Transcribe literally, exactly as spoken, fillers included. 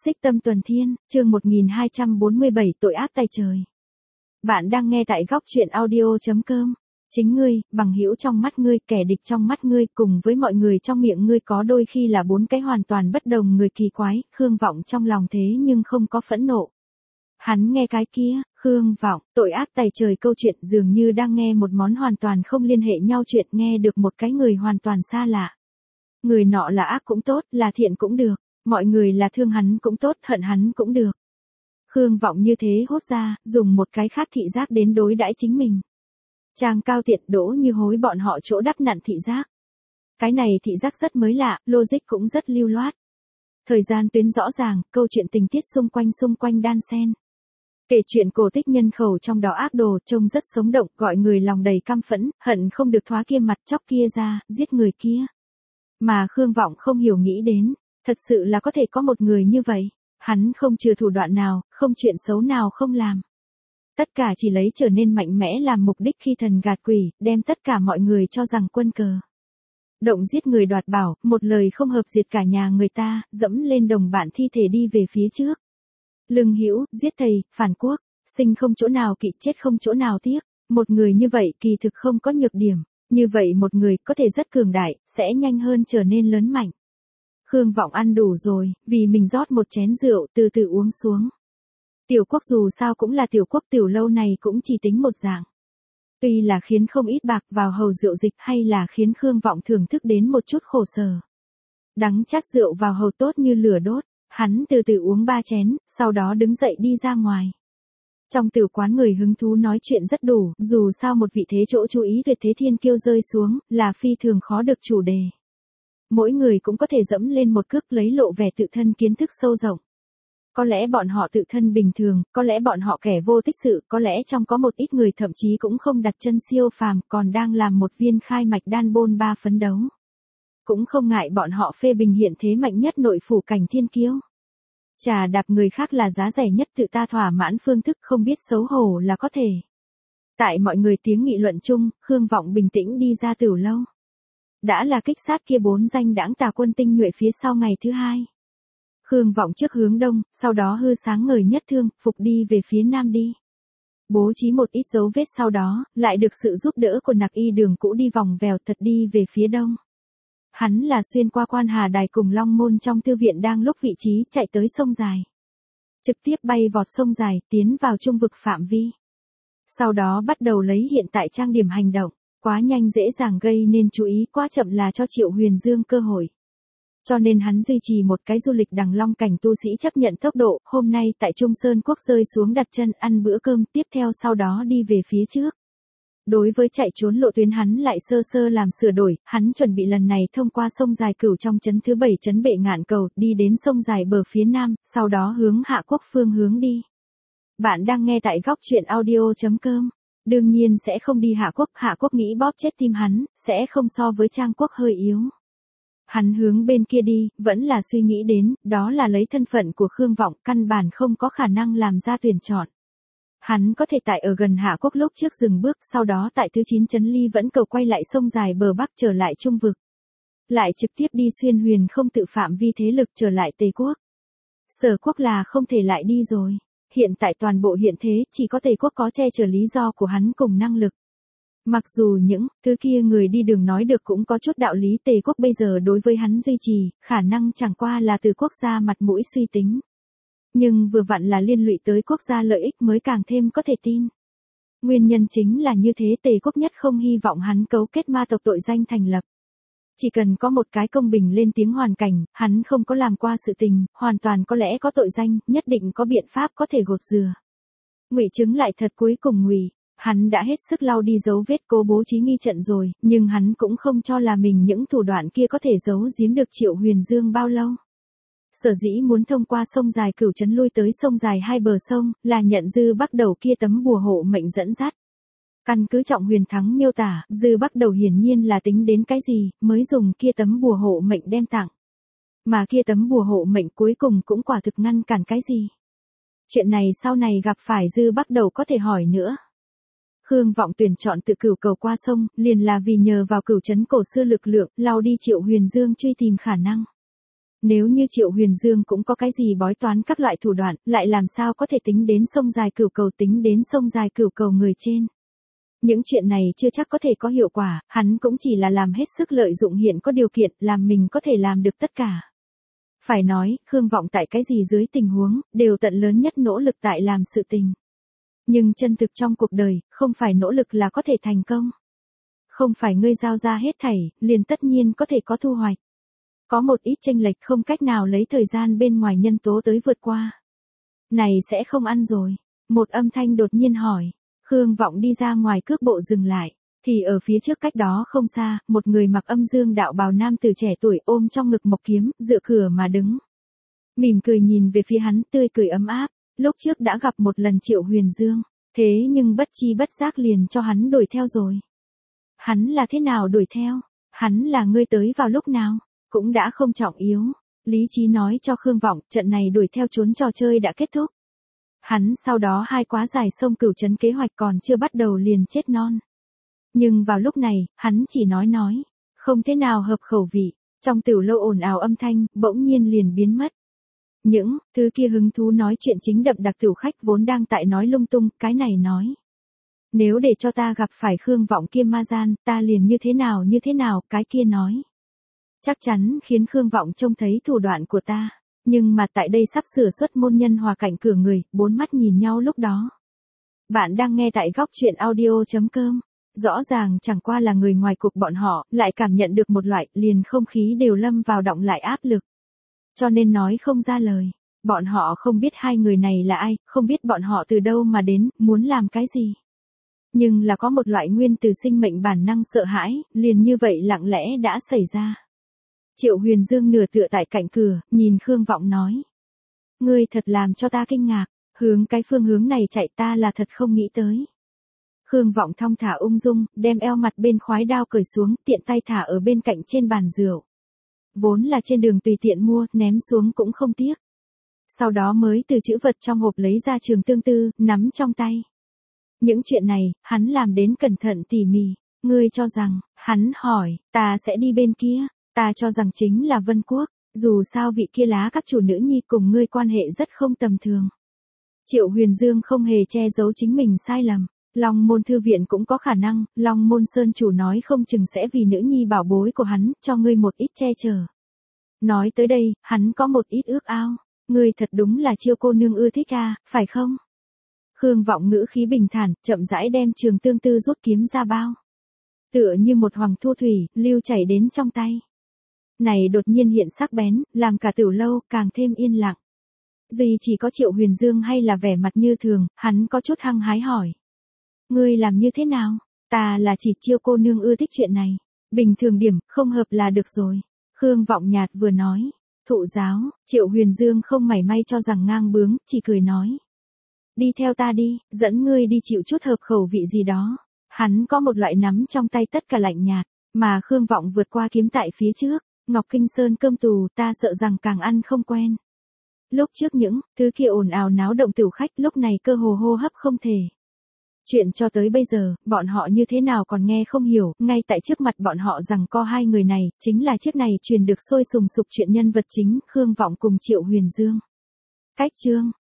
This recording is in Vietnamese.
Xích Tâm Tuần Thiên, chương một nghìn hai trăm bốn mươi bảy tội ác tày trời. Bạn đang nghe tại góc truyện audio chấm com. Chính ngươi, bằng hữu trong mắt ngươi, kẻ địch trong mắt ngươi, cùng với mọi người trong miệng ngươi có đôi khi là bốn cái hoàn toàn bất đồng người kỳ quái. Khương Vọng trong lòng thế nhưng không có phẫn nộ. Hắn nghe cái kia, Khương Vọng, tội ác tày trời, câu chuyện dường như đang nghe một món hoàn toàn không liên hệ nhau chuyện, nghe được một cái người hoàn toàn xa lạ. Người nọ là ác cũng tốt, là thiện cũng được. Mọi người là thương hắn cũng tốt, hận hắn cũng được. Khương Vọng như thế hốt ra, dùng một cái khác thị giác đến đối đãi chính mình. Trang Cao Tiện, Đỗ Như Hối bọn họ chỗ đắp nặn thị giác. Cái này thị giác rất mới lạ, logic cũng rất lưu loát. Thời gian tuyến rõ ràng, câu chuyện tình tiết xung quanh xung quanh đan xen. Kể chuyện cổ tích nhân khẩu trong đó ác đồ, trông rất sống động, gọi người lòng đầy căm phẫn, hận không được thoá kia mặt chóc kia ra, giết người kia. Mà Khương Vọng không hiểu nghĩ đến. Thật sự là có thể có một người như vậy, hắn không chừa thủ đoạn nào, không chuyện xấu nào không làm. Tất cả chỉ lấy trở nên mạnh mẽ làm mục đích khi thần gạt quỷ, đem tất cả mọi người cho rằng quân cờ. Động giết người đoạt bảo, một lời không hợp diệt cả nhà người ta, dẫm lên đồng bạn thi thể đi về phía trước. Lương hữu, giết thầy, phản quốc, sinh không chỗ nào kỵ, chết không chỗ nào tiếc. Một người như vậy kỳ thực không có nhược điểm, như vậy một người có thể rất cường đại, sẽ nhanh hơn trở nên lớn mạnh. Khương Vọng ăn đủ rồi, vì mình rót một chén rượu, từ từ uống xuống. Tiểu quốc dù sao cũng là tiểu quốc, tiểu lâu này cũng chỉ tính một dạng. Tuy là khiến không ít bạc vào hầu rượu dịch, hay là khiến Khương Vọng thưởng thức đến một chút khổ sở. Đắng chát rượu vào hầu tốt như lửa đốt, hắn từ từ uống ba chén, sau đó đứng dậy đi ra ngoài. Trong tiểu quán người hứng thú nói chuyện rất đủ, dù sao một vị thế chỗ chú ý tuyệt thế thiên kiêu rơi xuống, là phi thường khó được chủ đề. Mỗi người cũng có thể dẫm lên một cước lấy lộ vẻ tự thân kiến thức sâu rộng. Có lẽ bọn họ tự thân bình thường, có lẽ bọn họ kẻ vô tích sự, có lẽ trong có một ít người thậm chí cũng không đặt chân siêu phàm, còn đang làm một viên khai mạch đan bôn ba phấn đấu. Cũng không ngại bọn họ phê bình hiện thế mạnh nhất nội phủ cảnh thiên kiêu. Trà đạp người khác là giá rẻ nhất, tự ta thỏa mãn phương thức, không biết xấu hổ là có thể. Tại mọi người tiếng nghị luận chung, Khương Vọng bình tĩnh đi ra tiểu lâu. Đã là kích sát kia bốn danh đãng tà quân tinh nhuệ phía sau ngày thứ hai. Khương Vọng trước hướng đông, sau đó hư sáng ngời nhất thương, phục đi về phía nam đi. Bố trí một ít dấu vết, sau đó, lại được sự giúp đỡ của nặc y đường cũ đi vòng vèo thật đi về phía đông. Hắn là xuyên qua quan hà đài cùng long môn trong thư viện đang lúc vị trí chạy tới sông dài. Trực tiếp bay vọt sông dài, tiến vào trung vực phạm vi. Sau đó bắt đầu lấy hiện tại trang điểm hành động. Quá nhanh dễ dàng gây nên chú ý, quá chậm là cho Triệu Huyền Dương cơ hội. Cho nên hắn duy trì một cái du lịch đằng long cảnh tu sĩ chấp nhận tốc độ, hôm nay tại Trung Sơn Quốc rơi xuống đặt chân ăn bữa cơm, tiếp theo sau đó đi về phía trước. Đối với chạy trốn lộ tuyến hắn lại sơ sơ làm sửa đổi, hắn chuẩn bị lần này thông qua sông dài Cửu trong trấn thứ bảy trấn Bệ Ngạn Cầu, đi đến sông dài bờ phía nam, sau đó hướng Hạ Quốc phương hướng đi. Bạn đang nghe tại góc truyện audio chấm com. Đương nhiên sẽ không đi Hạ Quốc, Hạ Quốc nghĩ bóp chết tim hắn, sẽ không so với Trang Quốc hơi yếu. Hắn hướng bên kia đi, vẫn là suy nghĩ đến, đó là lấy thân phận của Khương Vọng, căn bản không có khả năng làm ra tuyển chọn. Hắn có thể tại ở gần Hạ Quốc lúc trước dừng bước, sau đó tại thứ chín trấn Ly vẫn cầu quay lại sông dài bờ bắc trở lại trung vực. Lại trực tiếp đi xuyên huyền không tự phạm vi thế lực trở lại Tề Quốc. Sở Quốc là không thể lại đi rồi. Hiện tại toàn bộ hiện thế, chỉ có Tề Quốc có che chở lý do của hắn cùng năng lực. Mặc dù những thứ kia người đi đường nói được cũng có chút đạo lý, Tề Quốc bây giờ đối với hắn duy trì, khả năng chẳng qua là từ quốc gia mặt mũi suy tính. Nhưng vừa vặn là liên lụy tới quốc gia lợi ích mới càng thêm có thể tin. Nguyên nhân chính là như thế, Tề Quốc nhất không hy vọng hắn cấu kết ma tộc tội danh thành lập. Chỉ cần có một cái công bình lên tiếng hoàn cảnh, hắn không có làm qua sự tình, hoàn toàn có lẽ có tội danh, nhất định có biện pháp có thể gột rửa. Ngụy chứng lại thật cuối cùng ngụy, hắn đã hết sức lau đi dấu vết cố bố trí nghi trận rồi, nhưng hắn cũng không cho là mình những thủ đoạn kia có thể giấu giếm được Triệu Huyền Dương bao lâu. Sở dĩ muốn thông qua sông dài Cửu trấn lui tới sông dài hai bờ sông, là nhận Dư Bắc Đầu kia tấm bùa hộ mệnh dẫn dắt. Căn cứ Trọng Huyền Thắng miêu tả, Dư Bắc Đầu hiển nhiên là tính đến cái gì, mới dùng kia tấm bùa hộ mệnh đem tặng. Mà kia tấm bùa hộ mệnh cuối cùng cũng quả thực ngăn cản cái gì. Chuyện này sau này gặp phải Dư Bắc Đầu có thể hỏi nữa. Khương Vọng tuyển chọn tự cửu cầu qua sông, liền là vì nhờ vào Cửu trấn cổ xưa lực lượng, lau đi Triệu Huyền Dương truy tìm khả năng. Nếu như Triệu Huyền Dương cũng có cái gì bói toán các loại thủ đoạn, lại làm sao có thể tính đến sông dài cửu cầu tính đến sông dài cửu cầu người trên. Những chuyện này chưa chắc có thể có hiệu quả, hắn cũng chỉ là làm hết sức lợi dụng hiện có điều kiện, làm mình có thể làm được tất cả. Phải nói, Khương Vọng tại cái gì dưới tình huống, đều tận lớn nhất nỗ lực tại làm sự tình. Nhưng chân thực trong cuộc đời, không phải nỗ lực là có thể thành công. Không phải ngươi giao ra hết thảy, liền tất nhiên có thể có thu hoạch. Có một ít chênh lệch không cách nào lấy thời gian bên ngoài nhân tố tới vượt qua. Này sẽ không ăn rồi. Một âm thanh đột nhiên hỏi. Khương Vọng đi ra ngoài cước bộ dừng lại. Thì ở phía trước cách đó không xa, một người mặc âm dương đạo bào nam từ trẻ tuổi ôm trong ngực mộc kiếm, dựa cửa mà đứng. Mỉm cười nhìn về phía hắn, tươi cười ấm áp. Lúc trước đã gặp một lần Triệu Huyền Dương. Thế nhưng bất chi bất giác liền cho hắn đuổi theo rồi. Hắn là thế nào đuổi theo? Hắn là ngươi tới vào lúc nào? Cũng đã không trọng yếu. Lý trí nói cho Khương Vọng, trận này đuổi theo trốn trò chơi đã kết thúc. Hắn sau đó hai quá dài sông Cửu Trấn kế hoạch còn chưa bắt đầu liền chết non. Nhưng vào lúc này, hắn chỉ nói nói, không thế nào hợp khẩu vị, trong tiểu lâu ồn ào âm thanh, bỗng nhiên liền biến mất. Những thứ kia hứng thú nói chuyện chính đậm đặc tiểu khách vốn đang tại nói lung tung, cái này nói. Nếu để cho ta gặp phải Khương Vọng kia ma gian, ta liền như thế nào như thế nào, cái kia nói. Chắc chắn khiến Khương Vọng trông thấy thủ đoạn của ta. Nhưng mà tại đây sắp sửa xuất môn nhân hòa cảnh cửa người, bốn mắt nhìn nhau lúc đó. Bạn đang nghe tại góc chuyện audio chấm com. Rõ ràng chẳng qua là người ngoài cuộc bọn họ, lại cảm nhận được một loại, liền không khí đều lâm vào động lại áp lực. Cho nên nói không ra lời. Bọn họ không biết hai người này là ai, không biết bọn họ từ đâu mà đến, muốn làm cái gì. Nhưng là có một loại nguyên từ sinh mệnh bản năng sợ hãi, liền như vậy lặng lẽ đã xảy ra. Triệu Huyền Dương nửa tựa tại cạnh cửa, nhìn Khương Vọng nói. Ngươi thật làm cho ta kinh ngạc, hướng cái phương hướng này chạy ta là thật không nghĩ tới. Khương Vọng thong thả ung dung, đem eo mặt bên khoái đao cởi xuống, tiện tay thả ở bên cạnh trên bàn rượu. Vốn là trên đường tùy tiện mua, ném xuống cũng không tiếc. Sau đó mới từ chữ vật trong hộp lấy ra trường tương tư, nắm trong tay. Những chuyện này, hắn làm đến cẩn thận tỉ mỉ. Ngươi cho rằng, hắn hỏi, ta sẽ đi bên kia. Ta cho rằng chính là Vân Quốc, dù sao vị kia lá các chủ nữ nhi cùng ngươi quan hệ rất không tầm thường. Triệu Huyền Dương không hề che giấu chính mình sai lầm. Long Môn Thư Viện cũng có khả năng, Long Môn Sơn chủ nói không chừng sẽ vì nữ nhi bảo bối của hắn, cho ngươi một ít che chở. Nói tới đây, hắn có một ít ước ao. Ngươi thật đúng là Chiêu cô nương ưa thích à, phải không? Khương Vọng ngữ khí bình thản, chậm rãi đem trường tương tư rút kiếm ra bao. Tựa như một hoàng thu thủy, lưu chảy đến trong tay. Này đột nhiên hiện sắc bén, làm cả tiểu lâu càng thêm yên lặng. Duy chỉ có Triệu Huyền Dương hay là vẻ mặt như thường, hắn có chút hăng hái hỏi. Ngươi làm như thế nào? Ta là chỉ Chiêu cô nương ưa thích chuyện này. Bình thường điểm, không hợp là được rồi. Khương Vọng nhạt vừa nói. Thụ giáo, Triệu Huyền Dương không mảy may cho rằng ngang bướng, chỉ cười nói. Đi theo ta đi, dẫn ngươi đi chịu chút hợp khẩu vị gì đó. Hắn có một loại nắm trong tay tất cả lạnh nhạt, mà Khương Vọng vượt qua kiếm tại phía trước. Ngọc Kinh Sơn cơm tù ta sợ rằng càng ăn không quen. Lúc trước những thứ kia ồn ào náo động tiểu khách lúc này cơ hồ hô hấp không thể. Chuyện cho tới bây giờ, bọn họ như thế nào còn nghe không hiểu, ngay tại trước mặt bọn họ rằng co hai người này, chính là chiếc này truyền được sôi sùng sục chuyện nhân vật chính, Khương Vọng cùng Triệu Huyền Dương. Cách chương